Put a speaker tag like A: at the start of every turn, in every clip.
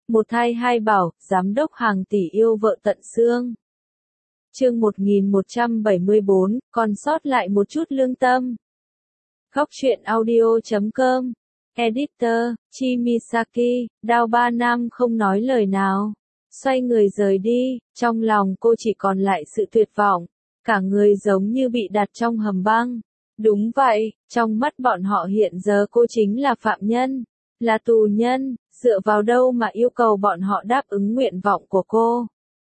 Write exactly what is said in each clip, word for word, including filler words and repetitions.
A: Một thai hai bảo, giám đốc hàng tỷ yêu vợ tận xương. Chương một nghìn một trăm bảy mươi bốn, còn sót lại một chút lương tâm. Góc truyện audio chấm com. Editor, Chimisaki, Đao Ba Nam không nói lời nào. Xoay người rời đi, trong lòng cô chỉ còn lại sự tuyệt vọng. Cả người giống như bị đặt trong hầm băng. Đúng vậy, trong mắt bọn họ hiện giờ cô chính là phạm nhân, là tù nhân, dựa vào đâu mà yêu cầu bọn họ đáp ứng nguyện vọng của cô.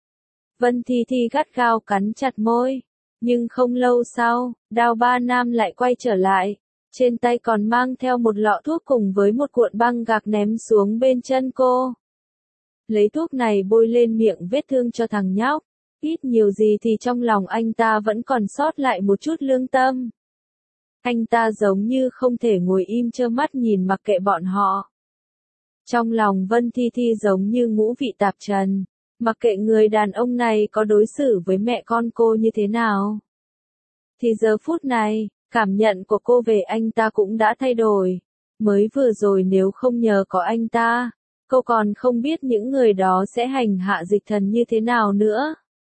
A: Vân Thi Thi gắt gao cắn chặt môi, nhưng không lâu sau, Đao Ba Nam lại quay trở lại, trên tay còn mang theo một lọ thuốc cùng với một cuộn băng gạc ném xuống bên chân cô. Lấy thuốc này bôi lên miệng vết thương cho thằng nhóc, ít nhiều gì thì trong lòng anh ta vẫn còn sót lại một chút lương tâm. Anh ta giống như không thể ngồi im trơ mắt nhìn mặc kệ bọn họ. Trong lòng Vân Thi Thi giống như ngũ vị tạp trần, mặc kệ người đàn ông này có đối xử với mẹ con cô như thế nào. Thì giờ phút này, cảm nhận của cô về anh ta cũng đã thay đổi. Mới vừa rồi nếu không nhờ có anh ta, cô còn không biết những người đó sẽ hành hạ Dịch Thần như thế nào nữa.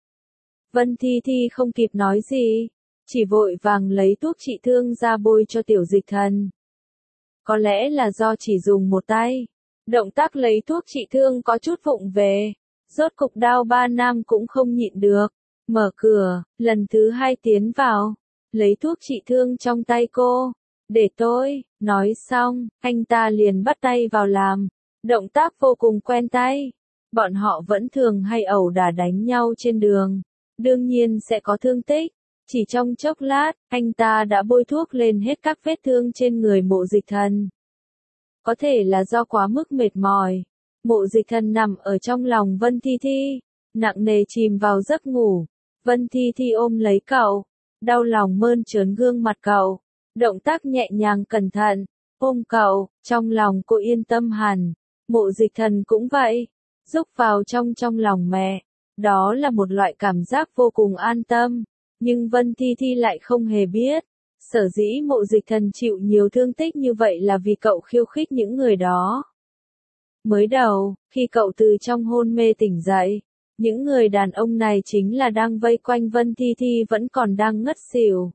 A: Vân Thi Thi không kịp nói gì, chỉ vội vàng lấy thuốc trị thương ra bôi cho tiểu Dịch Thần. Có lẽ là do chỉ dùng một tay, động tác lấy thuốc trị thương có chút vụng về. Rốt cục Đao Ba Nam cũng không nhịn được, mở cửa, lần thứ hai tiến vào, lấy thuốc trị thương trong tay cô. Để tôi, nói xong, anh ta liền bắt tay vào làm, động tác vô cùng quen tay. Bọn họ vẫn thường hay ẩu đả đánh nhau trên đường, đương nhiên sẽ có thương tích. Chỉ trong chốc lát, anh ta đã bôi thuốc lên hết các vết thương trên người Mộ Dịch Thần. Có thể là do quá mức mệt mỏi, Mộ Dịch Thần nằm ở trong lòng Vân Thi Thi, nặng nề chìm vào giấc ngủ. Vân Thi Thi ôm lấy cậu, đau lòng mơn trớn gương mặt cậu, động tác nhẹ nhàng cẩn thận, ôm cậu, trong lòng cô yên tâm hẳn. Mộ Dịch Thần cũng vậy, rúc vào trong trong lòng mẹ, đó là một loại cảm giác vô cùng an tâm. Nhưng Vân Thi Thi lại không hề biết, sở dĩ Mộ Dịch Thần chịu nhiều thương tích như vậy là vì cậu khiêu khích những người đó. Mới đầu, khi cậu từ trong hôn mê tỉnh dậy, những người đàn ông này chính là đang vây quanh Vân Thi Thi vẫn còn đang ngất xỉu.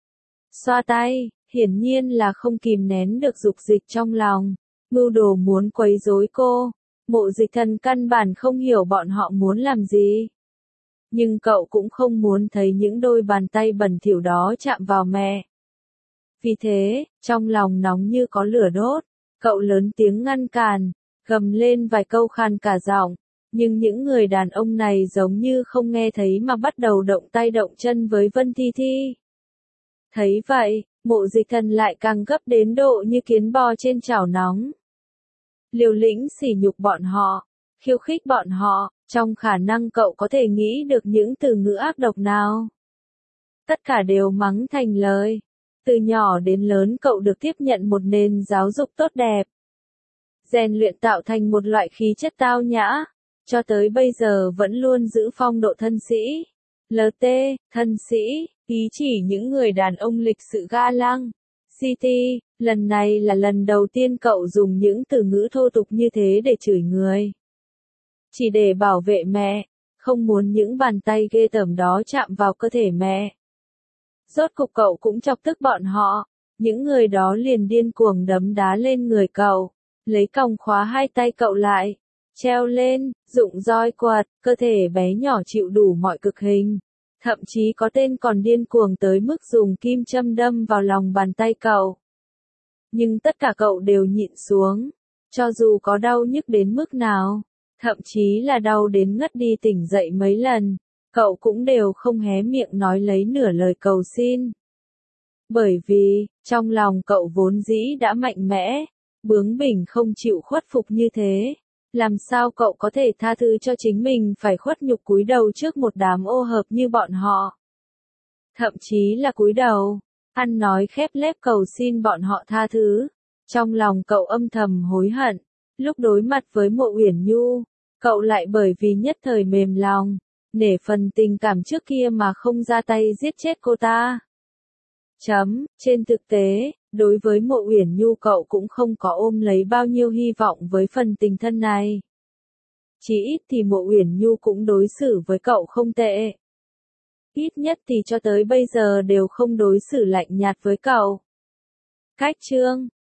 A: Xoa tay, hiển nhiên là không kìm nén được dục dịch trong lòng, mưu đồ muốn quấy rối cô. Mộ Dịch Thần căn bản không hiểu bọn họ muốn làm gì. Nhưng cậu cũng không muốn thấy những đôi bàn tay bẩn thỉu đó chạm vào mẹ. Vì thế, trong lòng nóng như có lửa đốt, cậu lớn tiếng ngăn cản, gầm lên vài câu khàn cả giọng, nhưng những người đàn ông này giống như không nghe thấy mà bắt đầu động tay động chân với Vân Thi Thi. Thấy vậy, Mộ Dịch Thần lại càng gấp đến độ như kiến bò trên chảo nóng. Liều lĩnh sỉ nhục bọn họ, khiêu khích bọn họ, trong khả năng cậu có thể nghĩ được những từ ngữ ác độc nào. Tất cả đều mắng thành lời. Từ nhỏ đến lớn cậu được tiếp nhận một nền giáo dục tốt đẹp, rèn luyện tạo thành một loại khí chất tao nhã, cho tới bây giờ vẫn luôn giữ phong độ thân sĩ. lờ tê, thân sĩ, ý chỉ những người đàn ông lịch sự ga lăng. City, lần này là lần đầu tiên cậu dùng những từ ngữ thô tục như thế để chửi người. Chỉ để bảo vệ mẹ, không muốn những bàn tay ghê tởm đó chạm vào cơ thể mẹ. Rốt cục cậu cũng chọc tức bọn họ, những người đó liền điên cuồng đấm đá lên người cậu, lấy còng khóa hai tay cậu lại, treo lên, dụng roi quật, cơ thể bé nhỏ chịu đủ mọi cực hình. Thậm chí có tên còn điên cuồng tới mức dùng kim châm đâm vào lòng bàn tay cậu. Nhưng tất cả cậu đều nhịn xuống, cho dù có đau nhức đến mức nào, thậm chí là đau đến ngất đi tỉnh dậy mấy lần, cậu cũng đều không hé miệng nói lấy nửa lời cầu xin. Bởi vì, trong lòng cậu vốn dĩ đã mạnh mẽ, bướng bỉnh không chịu khuất phục như thế. Làm sao cậu có thể tha thứ cho chính mình phải khuất nhục cúi đầu trước một đám ô hợp như bọn họ? Thậm chí là cúi đầu, ăn nói khép lép cầu xin bọn họ tha thứ. Trong lòng cậu âm thầm hối hận, lúc đối mặt với Mộ Uyển Nhu, cậu lại bởi vì nhất thời mềm lòng, nể phần tình cảm trước kia mà không ra tay giết chết cô ta. Chấm, trên thực tế, đối với Mộ Uyển Nhu cậu cũng không có ôm lấy bao nhiêu hy vọng với phần tình thân này. Chí ít thì Mộ Uyển Nhu cũng đối xử với cậu không tệ. Ít nhất thì cho tới bây giờ đều không đối xử lạnh nhạt với cậu. Cách chương